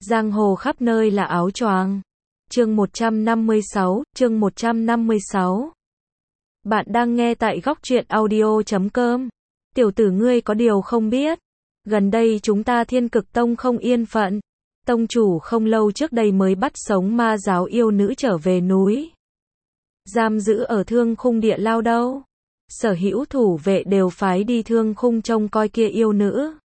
Giang hồ khắp nơi là áo choàng. Chương 156. Bạn đang nghe tại góc truyện audio.com. Tiểu tử ngươi có điều không biết. Gần đây chúng ta Thiên Cực Tông không yên phận. Tông chủ không lâu trước đây mới bắt sống ma giáo yêu nữ trở về núi. Giam giữ ở Thương Khung Địa Lao đâu. Sở hữu thủ vệ đều phái đi Thương Khung trông coi kia yêu nữ.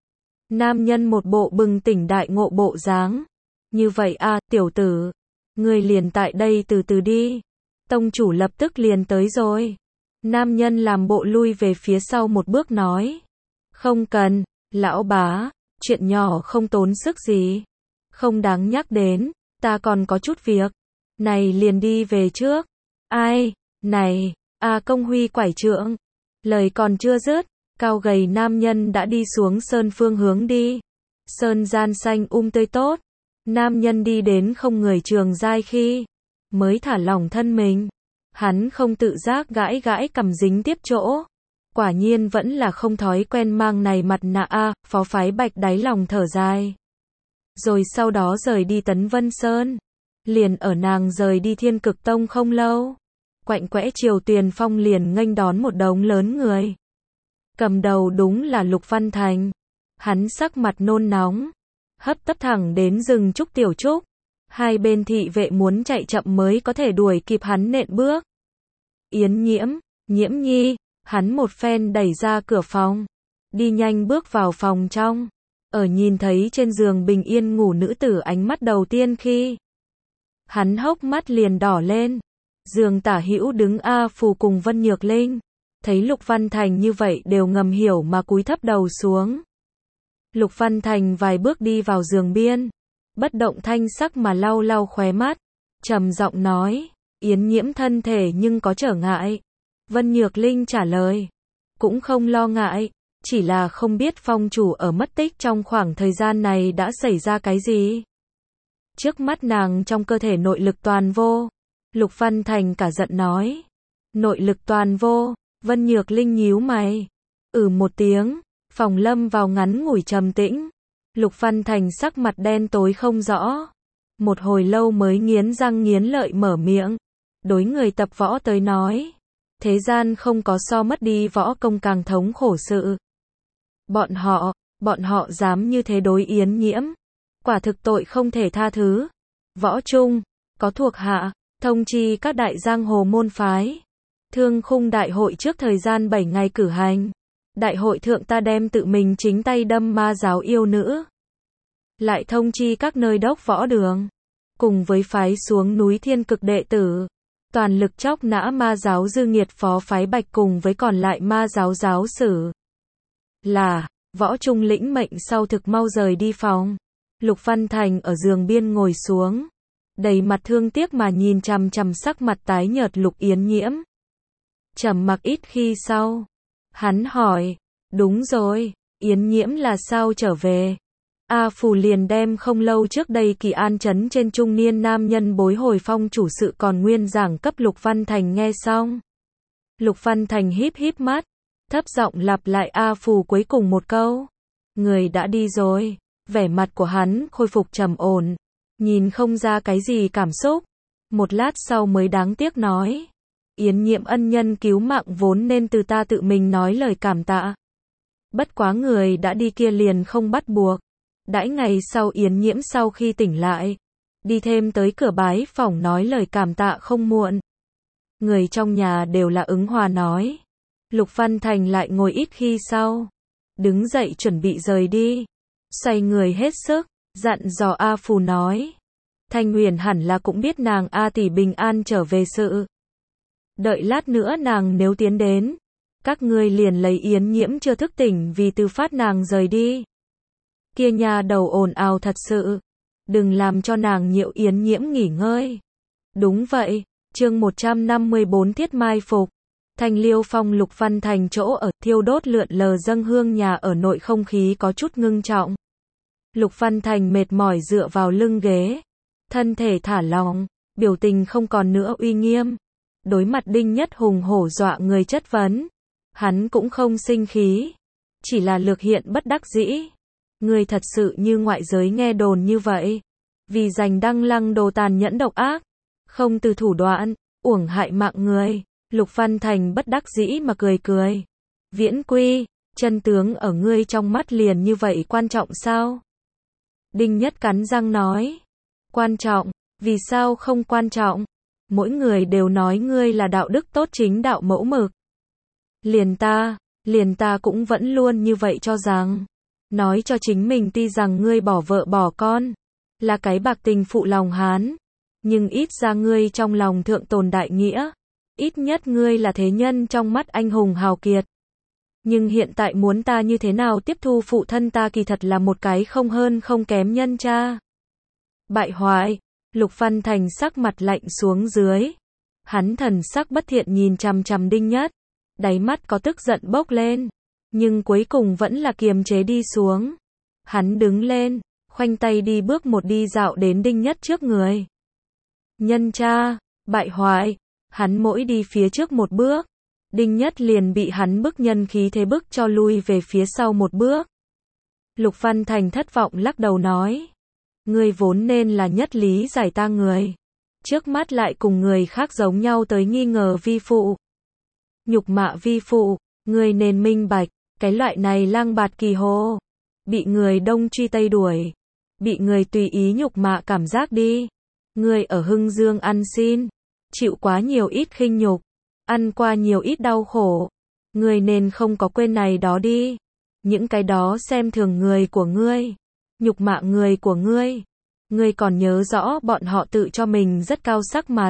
Nam nhân một bộ bừng tỉnh đại ngộ bộ dáng. Như vậy à, tiểu tử. Ngươi liền tại đây từ từ đi. Tông chủ lập tức liền tới rồi. Nam nhân làm bộ lui về phía sau một bước nói. Không cần, lão bá, chuyện nhỏ không tốn sức gì. Không đáng nhắc đến, ta còn có chút việc. Này liền đi về trước. Ai, này, công huy quải trượng. Lời còn chưa dứt, cao gầy nam nhân đã đi xuống sơn phương hướng đi. Sơn gian xanh tươi tốt. Nam nhân đi đến không người trường giai khi mới thả lỏng thân mình. Hắn không tự giác gãi gãi cằm dính tiếp chỗ. Quả nhiên vẫn là không thói quen mang này mặt nạ phó phái bạch đáy lòng thở dài. Rồi sau đó rời đi Tấn Vân Sơn. Liền ở nàng rời đi Thiên Cực Tông không lâu. Quạnh quẽ Triều Tuyền Phong liền nghênh đón một đống lớn người. Cầm đầu đúng là Lục Văn Thành. Hắn sắc mặt nôn nóng. Hấp tấp thẳng đến rừng trúc tiểu trúc. Hai bên thị vệ muốn chạy chậm mới có thể đuổi kịp hắn nện bước. Yến Nhiễm, Nhiễm nhi, hắn một phen đẩy ra cửa phòng. Đi nhanh bước vào phòng trong. Ở nhìn thấy trên giường bình yên ngủ nữ tử ánh mắt đầu tiên khi. Hắn hốc mắt liền đỏ lên. Giường tả hữu đứng A Phù cùng Vân Nhược Linh. Thấy Lục Văn Thành như vậy đều ngầm hiểu mà cúi thấp đầu xuống. Lục Văn Thành vài bước đi vào giường biên. Bất động thanh sắc mà lau lau khóe mắt. Trầm giọng nói. Yến Nhiễm thân thể nhưng có trở ngại. Vân Nhược Linh trả lời. Cũng không lo ngại. Chỉ là không biết phong chủ ở mất tích trong khoảng thời gian này đã xảy ra cái gì. Trước mắt nàng trong cơ thể nội lực toàn vô. Lục Văn Thành cả giận nói. Nội lực toàn vô. Vân Nhược Linh nhíu mày. Một tiếng. Phòng lâm vào ngắn ngủi trầm tĩnh. Lục Văn Thành sắc mặt đen tối không rõ. Một hồi lâu mới nghiến răng nghiến lợi mở miệng. Đối người tập võ tới nói. Thế gian không có so mất đi võ công càng thống khổ sự. Bọn họ dám như thế đối Yến Nhiễm. Quả thực tội không thể tha thứ. Võ trung, có thuộc hạ, thông chi các đại giang hồ môn phái. Thương Khung đại hội trước thời gian 7 ngày cử hành. Đại hội thượng ta đem tự mình chính tay đâm ma giáo yêu nữ. Lại thông chi các nơi đốc võ đường. Cùng với phái xuống núi Thiên Cực đệ tử. Toàn lực chóc nã ma giáo dư nghiệt phó phái bạch cùng với còn lại ma giáo giáo sử. Là, võ trung lĩnh mệnh sau thực mau rời đi phòng. Lục Văn Thành ở giường biên ngồi xuống. Đầy mặt thương tiếc mà nhìn chằm chằm sắc mặt tái nhợt Lục Yến Nhiễm. Trầm mặc ít khi sau. Hắn hỏi, đúng rồi, Yến Nhiễm là sao trở về? A Phù liền đem không lâu trước đây Kỳ An trấn trên trung niên nam nhân bối hồi phong chủ sự còn nguyên giảng cấp Lục Văn Thành nghe xong. Lục Văn Thành híp mắt, thấp giọng lặp lại A Phù cuối cùng một câu. Người đã đi rồi, vẻ mặt của hắn khôi phục trầm ổn, nhìn không ra cái gì cảm xúc. Một lát sau mới đáng tiếc nói. Yến Nhiễm ân nhân cứu mạng vốn nên từ ta tự mình nói lời cảm tạ. Bất quá người đã đi kia liền không bắt buộc. Đãi ngày sau Yến Nhiễm sau khi tỉnh lại. Đi thêm tới cửa bái phỏng nói lời cảm tạ không muộn. Người trong nhà đều là ứng hòa nói. Lục Văn Thành lại ngồi ít khi sau. Đứng dậy chuẩn bị rời đi. Xoay người hết sức, dặn dò A Phù nói. Thanh Huyền hẳn là cũng biết nàng A tỷ bình an trở về sự. Đợi lát nữa nàng nếu tiến đến. Các ngươi liền lấy Yến Nhiễm chưa thức tỉnh vì từ phát nàng rời đi. Kia nhà đầu ồn ào thật sự. Đừng làm cho nàng nhiễu Yến Nhiễm nghỉ ngơi. Đúng vậy, chương 154 thiết mai phục. Thanh Liêu Phong Lục Văn Thành chỗ ở thiêu đốt lượn lờ dâng hương nhà ở nội không khí có chút ngưng trọng. Lục Văn Thành mệt mỏi dựa vào lưng ghế. Thân thể thả lỏng, biểu tình không còn nữa uy nghiêm. Đối mặt Đinh Nhất hùng hổ dọa người chất vấn. Hắn cũng không sinh khí. Chỉ là lược hiện bất đắc dĩ. Ngươi thật sự như ngoại giới nghe đồn như vậy. Vì giành Đăng Lăng Đồ tàn nhẫn độc ác, không từ thủ đoạn, uổng hại mạng người. Lục Văn Thành bất đắc dĩ mà cười cười. Viễn Quy, chân tướng ở ngươi trong mắt liền như vậy quan trọng sao? Đinh Nhất cắn răng nói. Quan trọng, vì sao không quan trọng? Mỗi người đều nói ngươi là đạo đức tốt chính đạo mẫu mực. Liền ta cũng vẫn luôn như vậy cho rằng. Nói cho chính mình tuy rằng ngươi bỏ vợ bỏ con, là cái bạc tình phụ lòng hán, nhưng ít ra ngươi trong lòng thượng tồn đại nghĩa, ít nhất ngươi là thế nhân trong mắt anh hùng hào kiệt. Nhưng hiện tại muốn ta như thế nào tiếp thu phụ thân ta kỳ thật là một cái không hơn không kém nhân cha. Bại hoại, Lục Văn Thành sắc mặt lạnh xuống dưới. Hắn thần sắc bất thiện nhìn chằm chằm Đinh Nhất, đáy mắt có tức giận bốc lên, nhưng cuối cùng vẫn là kiềm chế đi xuống. Hắn đứng lên, khoanh tay đi bước một đi dạo đến Đinh Nhất trước người. Nhân cha, bại hoại, hắn mỗi đi phía trước một bước, Đinh Nhất liền bị hắn bức nhân khí thế bức cho lui về phía sau một bước. Lục Văn Thành thất vọng lắc đầu nói. Ngươi vốn nên là nhất lý giải ta người. Trước mắt lại cùng người khác giống nhau tới nghi ngờ vi phụ. Nhục mạ vi phụ, ngươi nên minh bạch, cái loại này lang bạt kỳ hồ. Bị người đông truy tây đuổi. Bị người tùy ý nhục mạ cảm giác đi. Ngươi ở Hưng Dương ăn xin. Chịu quá nhiều ít khinh nhục. Ăn qua nhiều ít đau khổ. Ngươi nên không có quên này đó đi. Những cái đó xem thường người của ngươi. Nhục mạ người của ngươi. Ngươi còn nhớ rõ bọn họ tự cho mình rất cao sắc mặt.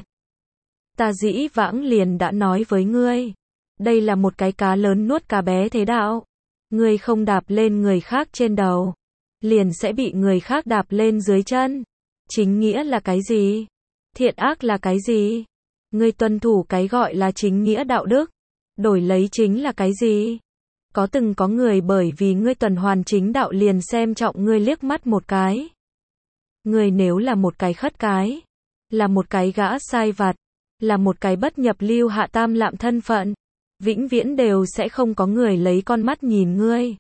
Ta dĩ vãng liền đã nói với ngươi. Đây là một cái cá lớn nuốt cá bé thế đạo. Ngươi không đạp lên người khác trên đầu, liền sẽ bị người khác đạp lên dưới chân. Chính nghĩa là cái gì? Thiện ác là cái gì? Ngươi tuân thủ cái gọi là chính nghĩa đạo đức. Đổi lấy chính là cái gì? Có từng có người bởi vì ngươi tuần hoàn chính đạo liền xem trọng ngươi liếc mắt một cái. Ngươi nếu là một cái khất cái, là một cái gã sai vặt, là một cái bất nhập lưu hạ tam lạm thân phận, vĩnh viễn đều sẽ không có người lấy con mắt nhìn ngươi.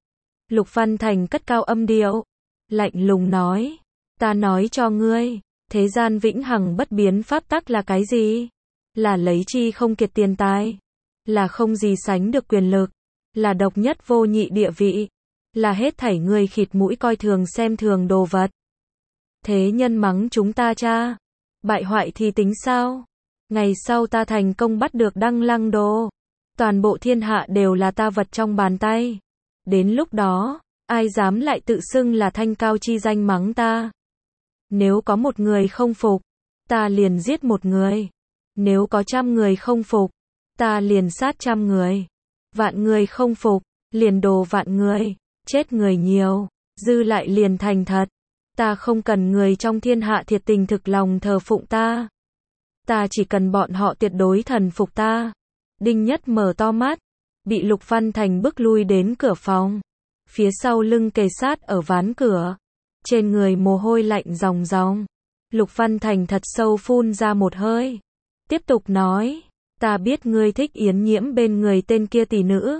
Lục Văn Thành cất cao âm điệu, lạnh lùng nói, ta nói cho ngươi, thế gian vĩnh hằng bất biến pháp tắc là cái gì? Là lấy chi không kiệt tiền tài, là không gì sánh được quyền lực, là độc nhất vô nhị địa vị, là hết thảy người khịt mũi coi thường xem thường đồ vật. Thế nhân mắng chúng ta cha, bại hoại thì tính sao? Ngày sau ta thành công bắt được Đăng Lăng Đồ, toàn bộ thiên hạ đều là ta vật trong bàn tay. Đến lúc đó, ai dám lại tự xưng là thanh cao chi danh mắng ta? Nếu có một người không phục, ta liền giết một người. Nếu có 100 người không phục, ta liền sát 100 người. Vạn người không phục, liền đồ vạn người. Chết người nhiều, dư lại liền thành thật. Ta không cần người trong thiên hạ thiệt tình thực lòng thờ phụng ta. Ta chỉ cần bọn họ tuyệt đối thần phục ta. Đinh Nhất mở to mắt, bị Lục Văn Thành bức lui đến cửa phòng. Phía sau lưng kề sát ở ván cửa. Trên người mồ hôi lạnh ròng ròng. Lục Văn Thành thật sâu phun ra một hơi. Tiếp tục nói, ta biết ngươi thích Yến Nhiễm bên người tên kia tỷ nữ.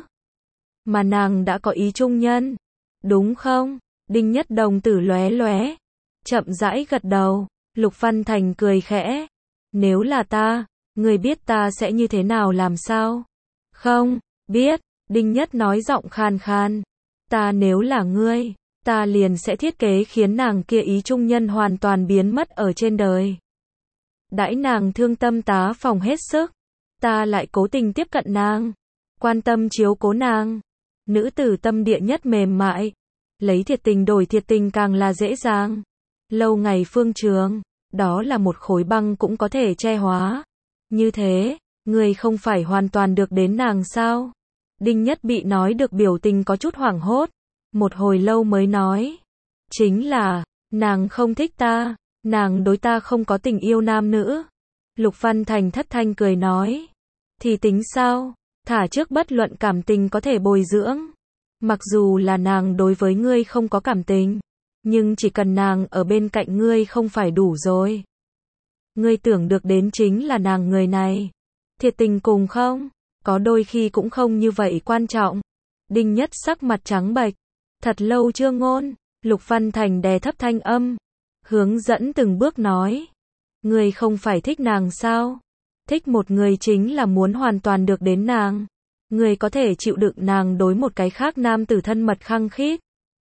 Mà nàng đã có ý trung nhân. Đúng không? Đinh Nhất đồng tử lóe lóe. Chậm rãi gật đầu. Lục Văn Thành cười khẽ. Nếu là ta, ngươi biết ta sẽ như thế nào làm sao? Không, biết. Đinh Nhất nói giọng khan khan. Ta nếu là ngươi, ta liền sẽ thiết kế khiến nàng kia ý trung nhân hoàn toàn biến mất ở trên đời. Đãi nàng thương tâm tá phòng hết sức, ta lại cố tình tiếp cận nàng, quan tâm chiếu cố nàng. Nữ tử tâm địa nhất mềm mại, lấy thiệt tình đổi thiệt tình càng là dễ dàng. Lâu ngày phương trường, đó là một khối băng cũng có thể che hóa. Như thế, người không phải hoàn toàn được đến nàng sao? Đinh Nhất bị nói được biểu tình có chút hoảng hốt, một hồi lâu mới nói. Chính là, nàng không thích ta, nàng đối ta không có tình yêu nam nữ. Lục Văn Thành thất thanh cười nói. Thì tính sao? Thả trước bất luận cảm tình có thể bồi dưỡng. Mặc dù là nàng đối với ngươi không có cảm tình, nhưng chỉ cần nàng ở bên cạnh ngươi không phải đủ rồi. Ngươi tưởng được đến chính là nàng người này. Thiệt tình cùng không? Có đôi khi cũng không như vậy quan trọng. Đinh Nhất sắc mặt trắng bệch, Thật lâu chưa ngôn, Lục Văn Thành đè thấp thanh âm, hướng dẫn từng bước nói. Ngươi không phải thích nàng sao? Thích một người chính là muốn hoàn toàn được đến nàng. Ngươi có thể chịu đựng nàng đối một cái khác nam tử thân mật khăng khít.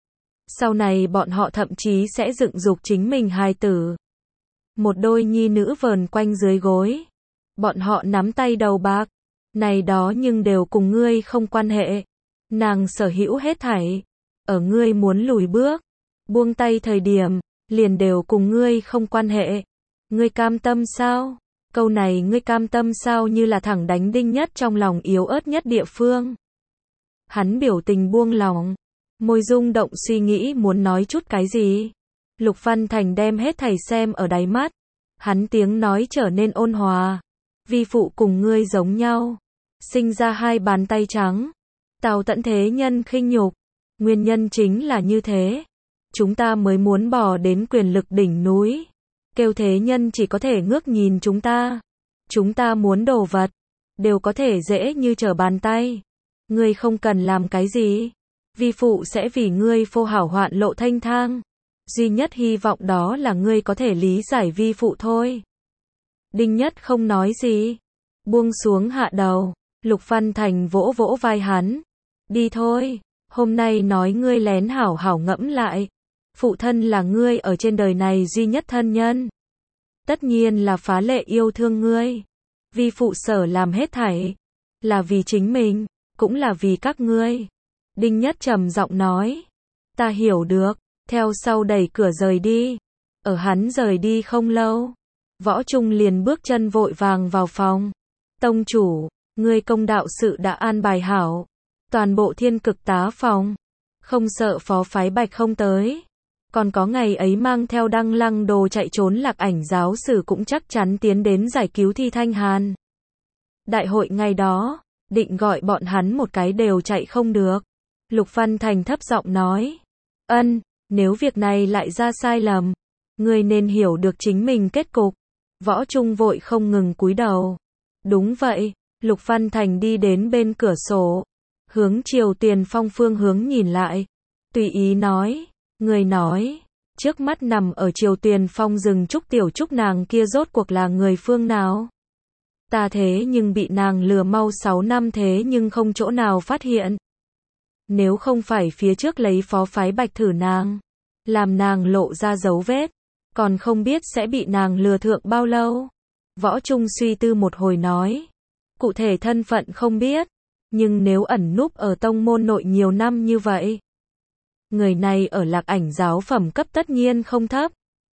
Sau này bọn họ thậm chí sẽ dựng dục chính mình hài tử. Một đôi nhi nữ vờn quanh dưới gối. Bọn họ nắm tay đầu bạc. Này đó nhưng đều cùng ngươi không quan hệ. Nàng sở hữu hết thảy. Ở ngươi muốn lùi bước, buông tay thời điểm, liền đều cùng ngươi không quan hệ. Ngươi cam tâm sao? Câu này ngươi cam tâm sao như là thẳng đánh đinh nhất trong lòng yếu ớt nhất địa phương. Hắn biểu tình buông lỏng, môi rung động suy nghĩ muốn nói chút cái gì. Lục Văn Thành đem hết thảy xem ở đáy mắt. Hắn tiếng nói trở nên ôn hòa. Vi phụ cùng ngươi giống nhau. Sinh ra hai bàn tay trắng. Tào tận thế nhân khinh nhục. Nguyên nhân chính là như thế. Chúng ta mới muốn bò đến quyền lực đỉnh núi. Kêu thế nhân chỉ có thể ngước nhìn chúng ta. Chúng ta muốn đồ vật. Đều có thể dễ như trở bàn tay. Ngươi không cần làm cái gì. Vi phụ sẽ vì ngươi phô hảo hoạn lộ thanh thang. Duy nhất hy vọng đó là ngươi có thể lý giải vi phụ thôi. Đinh Nhất không nói gì. Buông xuống hạ đầu. Lục Văn Thành vỗ vỗ vai hắn. Đi thôi. Hôm nay nói ngươi lén hảo hảo ngẫm lại. Phụ thân là ngươi ở trên đời này duy nhất thân nhân. Tất nhiên là phá lệ yêu thương ngươi. Vi phụ sở làm hết thảy. Là vì chính mình. Cũng là vì các ngươi. Đinh Nhất trầm giọng nói. Ta hiểu được. Theo sau đẩy cửa rời đi. Ở hắn rời đi không lâu. Võ Trung liền bước chân vội vàng vào phòng. Tông chủ, ngươi công đạo sự đã an bài hảo. Toàn bộ Thiên Cực tá phòng. Không sợ phó phái Bạch không tới. Còn có ngày ấy mang theo Đăng Lăng đồ chạy trốn Lạc Ảnh giáo sử cũng chắc chắn tiến đến giải cứu Thi Thanh Hàn. Đại hội ngày đó, định gọi bọn hắn một cái đều chạy không được. Lục Văn Thành thấp giọng nói. Ân, nếu việc này lại ra sai lầm, ngươi nên hiểu được chính mình kết cục. Võ Trung vội không ngừng cúi đầu. Đúng vậy, Lục Văn Thành đi đến bên cửa sổ. Hướng Triều Tiền Phong phương hướng nhìn lại. Tùy ý nói. Người nói. Trước mắt nằm ở Triều Tiền Phong rừng trúc tiểu trúc nàng kia rốt cuộc là người phương nào? Ta thế nhưng bị nàng lừa mau 6 năm thế nhưng không chỗ nào phát hiện. Nếu không phải phía trước lấy phó phái Bạch thử nàng. Làm nàng lộ ra dấu vết. Còn không biết sẽ bị nàng lừa thượng bao lâu. Võ Trung suy tư một hồi nói. Cụ thể thân phận không biết. Nhưng nếu ẩn núp ở tông môn nội nhiều năm như vậy. Người này ở Lạc Ảnh giáo phẩm cấp tất nhiên không thấp.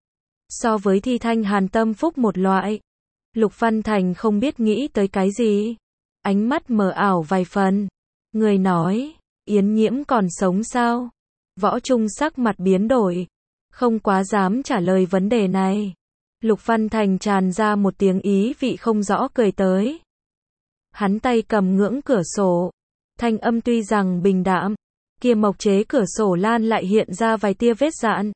So với Thi Thanh Hàn tâm phúc một loại. Lục Văn Thành không biết nghĩ tới cái gì. Ánh mắt mờ ảo vài phần. Người nói. Yến Nhiễm còn sống sao? Võ Trung sắc mặt biến đổi. Không quá dám trả lời vấn đề này. Lục Văn Thành tràn ra một tiếng ý vị không rõ cười tới. Hắn tay cầm ngưỡng cửa sổ. Thanh âm tuy rằng bình đạm. Kia mộc chế cửa sổ lan lại hiện ra vài tia vết dạn.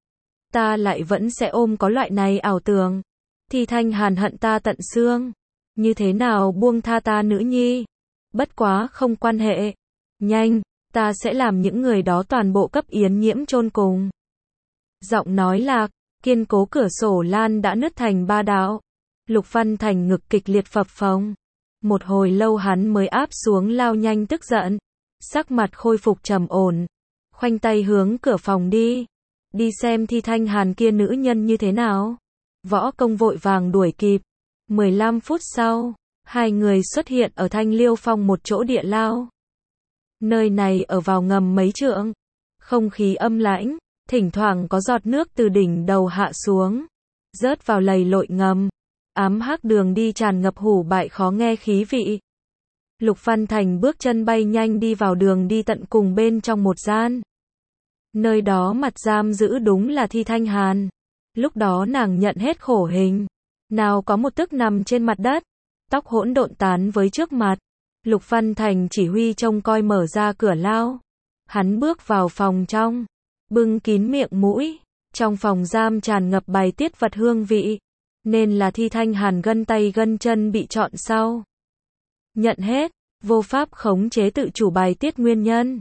Ta lại vẫn sẽ ôm có loại này ảo tưởng. Thi Thanh Hàn hận ta tận xương. Như thế nào buông tha ta nữ nhi? Bất quá không quan hệ. Nhanh, ta sẽ làm những người đó toàn bộ cấp Yến Nhiễm chôn cùng. Giọng nói lạc, kiên cố cửa sổ lan đã nứt thành ba đạo. Lục Văn Thành ngực kịch liệt phập phồng. Một hồi lâu hắn mới áp xuống lao nhanh tức giận. Sắc mặt khôi phục trầm ổn. Khoanh tay hướng cửa phòng đi. Đi xem Thi Thanh Hàn kia nữ nhân như thế nào. Võ Công vội vàng đuổi kịp. 15 phút sau, hai người xuất hiện ở Thanh Liêu Phong một chỗ địa lao. Nơi này ở vào ngầm mấy trượng. Không khí âm lãnh. Thỉnh thoảng có giọt nước từ đỉnh đầu hạ xuống. Rớt vào lầy lội ngầm. Ám hắc đường đi tràn ngập hủ bại khó nghe khí vị. Lục Văn Thành bước chân bay nhanh đi vào đường đi tận cùng bên trong một gian. Nơi đó mặt giam giữ đúng là Thi Thanh Hàn. Lúc đó nàng nhận hết khổ hình. Nào có một tức nằm trên mặt đất. Tóc hỗn độn tán với trước mặt. Lục Văn Thành chỉ huy trông coi mở ra cửa lao. Hắn bước vào phòng trong. Bưng kín miệng mũi. Trong phòng giam tràn ngập bài tiết vật hương vị. Nên là Thi Thanh Hàn gân tay gân chân bị chọn sau. Nhận hết. Vô pháp khống chế tự chủ bài tiết nguyên nhân.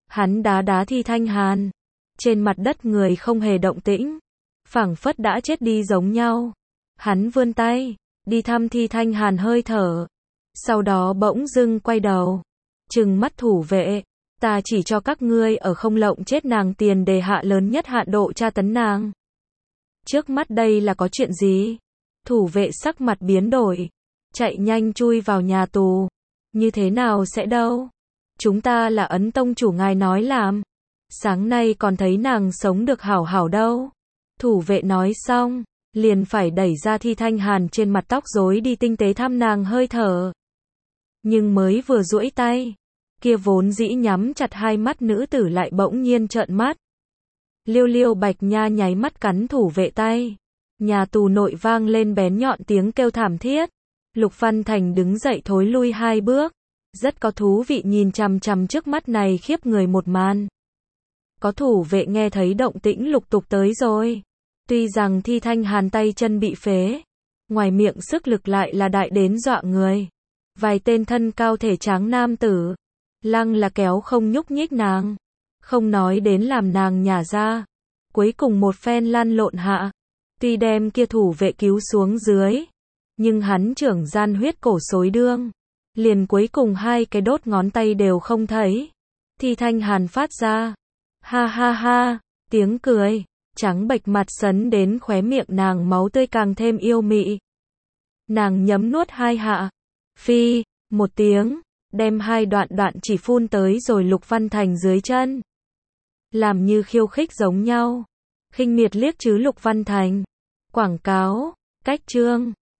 Hắn đá đá Thi Thanh Hàn. Trên mặt đất người không hề động tĩnh, phảng phất đã chết đi giống nhau. Hắn vươn tay, đi thăm Thi Thanh Hàn hơi thở. Sau đó bỗng dưng quay đầu, trừng mắt thủ vệ. Ta chỉ cho các ngươi ở không lộng chết nàng tiền đề hạ lớn nhất hạn độ tra tấn nàng. Trước mắt đây là có chuyện gì? Thủ vệ sắc mặt biến đổi, chạy nhanh chui vào nhà tù. Như thế nào sẽ đâu? Chúng ta là Ấn tông chủ ngài nói làm. Sáng nay còn thấy nàng sống được hảo hảo đâu. Thủ vệ nói xong, liền phải đẩy ra Thi Thanh Hàn trên mặt tóc rối đi tinh tế thăm nàng hơi thở. Nhưng mới vừa duỗi tay, kia vốn dĩ nhắm chặt hai mắt nữ tử lại bỗng nhiên trợn mắt. Liêu Liêu Bạch Nha nháy mắt cắn thủ vệ tay. Nhà tù nội vang lên bén nhọn tiếng kêu thảm thiết. Lục Văn Thành đứng dậy thối lui hai bước. Rất có thú vị nhìn chằm chằm trước mắt này khiếp người một màn. Có thủ vệ nghe thấy động tĩnh lục tục tới rồi. Tuy rằng Thi Thanh Hàn tay chân bị phế, ngoài miệng sức lực lại là đại đến dọa người. Vài tên thân cao thể tráng nam tử, lăng là kéo không nhúc nhích nàng. Không nói đến làm nàng nhả ra. Cuối cùng một phen lăn lộn hạ. Tuy đem kia thủ vệ cứu xuống dưới, nhưng hắn trưởng gian huyết cổ xối đương. Liền cuối cùng hai cái đốt ngón tay đều không thấy. Thi Thanh Hàn phát ra. Ha ha ha, tiếng cười. Trắng bệch mặt sấn đến khóe miệng nàng máu tươi càng thêm yêu mị. Nàng nhấm nuốt hai hạ. Phi, một tiếng, đem hai đoạn chỉ phun tới rồi Lục Văn Thành dưới chân. Làm như khiêu khích giống nhau. Khinh miệt liếc chứ Lục Văn Thành. Quảng cáo, cách chương.